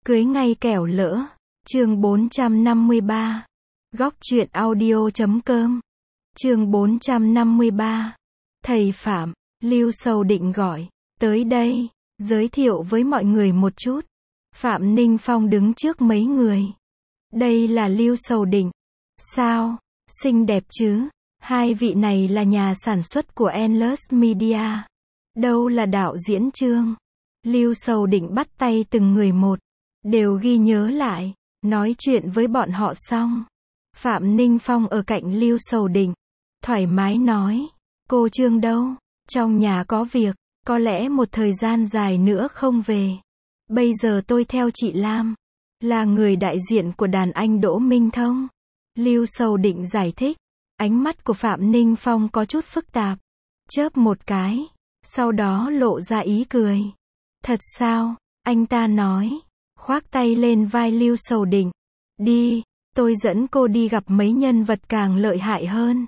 Cưới ngay kẻo lỡ. Chương 453. Góc truyện audio.com. Chương 453. Thầy Phạm, Lưu Sầu Định gọi. Tới đây, giới thiệu với mọi người một chút. Phạm Ninh Phong đứng trước mấy người. Đây là Lưu Sầu Định. Sao? Xinh đẹp chứ? Hai vị này là nhà sản xuất của Endless Media. Đâu là đạo diễn Trương? Lưu Sầu Định bắt tay từng người một. Đều ghi nhớ lại. Nói chuyện với bọn họ xong. Phạm Ninh Phong ở cạnh Lưu Sầu Định. Thoải mái nói. Cô Trương đâu? Trong nhà có việc. Có lẽ một thời gian dài nữa không về. Bây giờ tôi theo chị Lam. Là người đại diện của đàn anh Đỗ Minh Thông. Lưu Sầu Định giải thích. Ánh mắt của Phạm Ninh Phong có chút phức tạp. Chớp một cái. Sau đó lộ ra ý cười. Thật sao? Anh ta nói. Khoác tay lên vai Lưu Sầu Định. Đi, tôi dẫn cô đi gặp mấy nhân vật càng lợi hại hơn.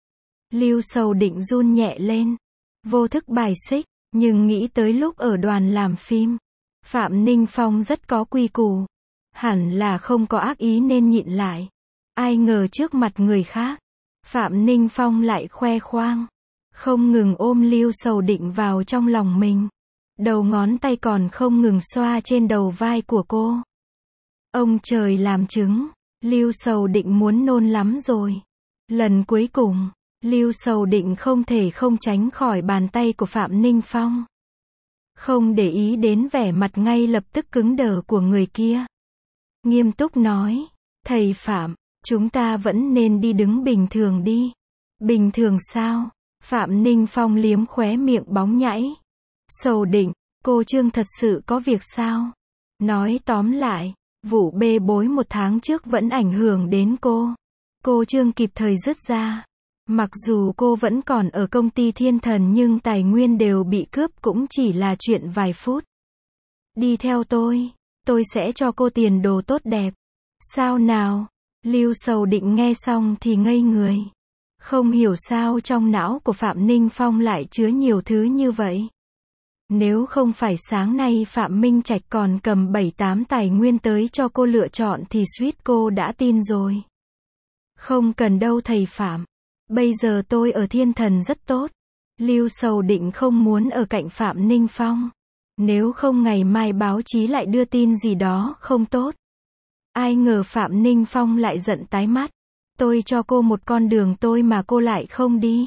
Lưu Sầu Định run nhẹ lên. Vô thức bài xích, nhưng nghĩ tới lúc ở đoàn làm phim. Phạm Ninh Phong rất có quy củ. Hẳn là không có ác ý nên nhịn lại. Ai ngờ trước mặt người khác. Phạm Ninh Phong lại khoe khoang. Không ngừng ôm Lưu Sầu Định vào trong lòng mình. Đầu ngón tay còn không ngừng xoa trên đầu vai của cô. Ông trời làm chứng. Lưu Sầu Định muốn nôn lắm rồi. Lần cuối cùng, Lưu Sầu Định không thể không tránh khỏi bàn tay của Phạm Ninh Phong. Không để ý đến vẻ mặt ngay lập tức cứng đờ của người kia. Nghiêm túc nói. Thầy Phạm, chúng ta vẫn nên đi đứng bình thường đi. Bình thường sao? Phạm Ninh Phong liếm khóe miệng bóng nhảy. Sầu Định, cô Trương thật sự có việc sao? Nói tóm lại, vụ bê bối một tháng trước vẫn ảnh hưởng đến cô. Cô Trương kịp thời dứt ra. Mặc dù cô vẫn còn ở công ty Thiên Thần nhưng tài nguyên đều bị cướp cũng chỉ là chuyện vài phút. Đi theo tôi sẽ cho cô tiền đồ tốt đẹp. Sao nào? Lưu Sầu Định nghe xong thì ngây người. Không hiểu sao trong não của Phạm Ninh Phong lại chứa nhiều thứ như vậy. Nếu không phải sáng nay Phạm Minh Trạch còn cầm 7-8 tài nguyên tới cho cô lựa chọn thì suýt cô đã tin rồi. Không cần đâu thầy Phạm. Bây giờ tôi ở Thiên Thần rất tốt. Lưu Sầu Định không muốn ở cạnh Phạm Ninh Phong. Nếu không ngày mai báo chí lại đưa tin gì đó không tốt. Ai ngờ Phạm Ninh Phong lại giận tái mắt. Tôi cho cô một con đường tôi mà cô lại không đi.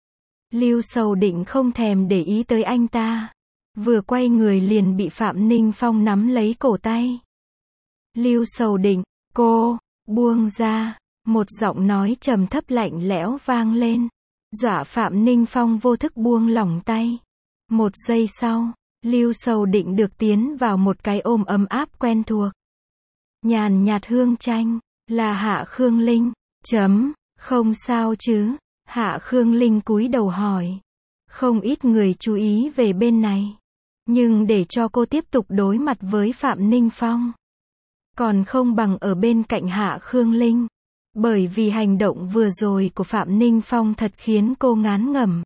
Lưu Sầu Định không thèm để ý tới anh ta. Vừa quay người liền bị Phạm Ninh Phong nắm lấy cổ tay. Lưu Sầu Định, cô, buông ra. Một giọng nói trầm thấp lạnh lẽo vang lên. Dọa Phạm Ninh Phong vô thức buông lỏng tay. Một giây sau, Lưu Sầu Định được tiến vào một cái ôm ấm áp quen thuộc. Nhàn nhạt hương chanh, là Hạ Khương Linh. Không sao chứ? Hạ Khương Linh cúi đầu hỏi. Không ít người chú ý về bên này. Nhưng để cho cô tiếp tục đối mặt với Phạm Ninh Phong. Còn không bằng ở bên cạnh Hạ Khương Linh. Bởi vì hành động vừa rồi của Phạm Ninh Phong thật khiến cô ngán ngẩm.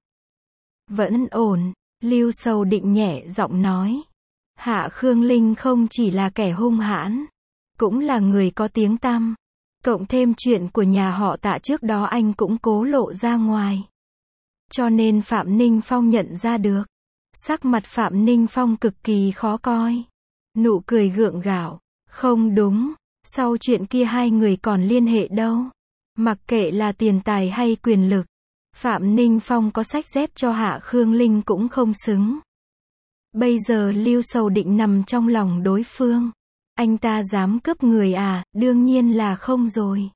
Vẫn ổn, Lưu Sầu Định nhẹ giọng nói. Hạ Khương Linh không chỉ là kẻ hung hãn. Cũng là người có tiếng tăm. Cộng thêm chuyện của nhà họ Tạ trước đó anh cũng cố lộ ra ngoài. Cho nên Phạm Ninh Phong nhận ra được. Sắc mặt Phạm Ninh Phong cực kỳ khó coi. Nụ cười gượng gạo. Không đúng, sau chuyện kia hai người còn liên hệ đâu. Mặc kệ là tiền tài hay quyền lực. Phạm Ninh Phong có xách dép cho Hạ Khương Linh cũng không xứng. Bây giờ Lưu Sầu Định nằm trong lòng đối phương. Anh ta dám cướp người à? Đương nhiên là không rồi.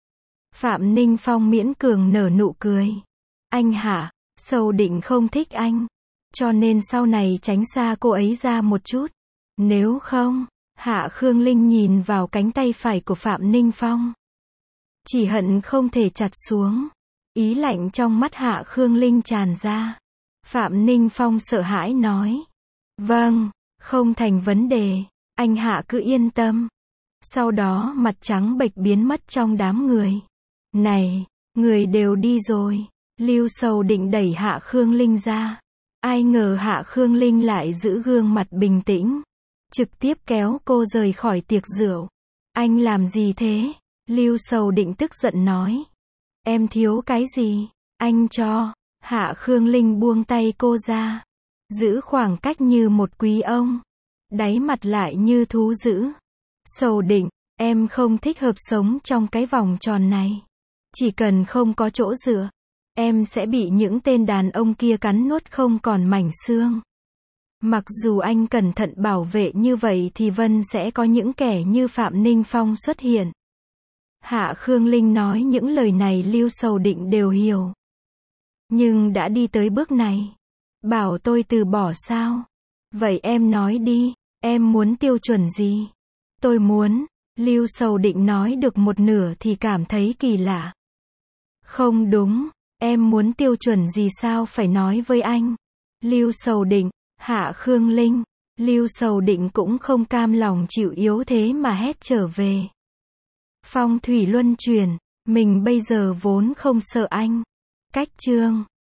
Phạm Ninh Phong miễn cường nở nụ cười. Anh hả? Sầu Định không thích anh. Cho nên sau này tránh xa cô ấy ra một chút. Nếu không, Hạ Khương Linh nhìn vào cánh tay phải của Phạm Ninh Phong. Chỉ hận không thể chặt xuống. Ý lạnh trong mắt Hạ Khương Linh tràn ra. Phạm Ninh Phong sợ hãi nói. Vâng, không thành vấn đề. Anh Hạ cứ yên tâm. Sau đó mặt trắng bệch biến mất trong đám người. Này, người đều đi rồi. Lưu Sầu Định đẩy Hạ Khương Linh ra. Ai ngờ Hạ Khương Linh lại giữ gương mặt bình tĩnh. trực tiếp kéo cô rời khỏi tiệc rượu. Anh làm gì thế? Lưu Sầu Định tức giận nói. Em thiếu cái gì? Anh cho. Hạ Khương Linh buông tay cô ra. Giữ khoảng cách như một quý ông. Đáy mặt lại như thú dữ. Sầu Định, em không thích hợp sống trong cái vòng tròn này. Chỉ cần không có chỗ dựa, em sẽ bị những tên đàn ông kia cắn nuốt không còn mảnh xương. Mặc dù anh cẩn thận bảo vệ như vậy thì Vân sẽ có những kẻ như Phạm Ninh Phong xuất hiện. Hạ Khương Linh nói những lời này Lưu Sầu Định đều hiểu. Nhưng đã đi tới bước này, bảo tôi từ bỏ sao? Vậy em nói đi, em muốn tiêu chuẩn gì? Tôi muốn, Lưu Sầu Định nói được một nửa thì cảm thấy kỳ lạ. Không đúng, em muốn tiêu chuẩn gì sao phải nói với anh? Lưu Sầu Định, Hạ Khương Linh, Lưu Sầu Định cũng không cam lòng chịu yếu thế mà hét trở về. Phong thủy luân chuyển, mình bây giờ vốn không sợ anh. Cách chương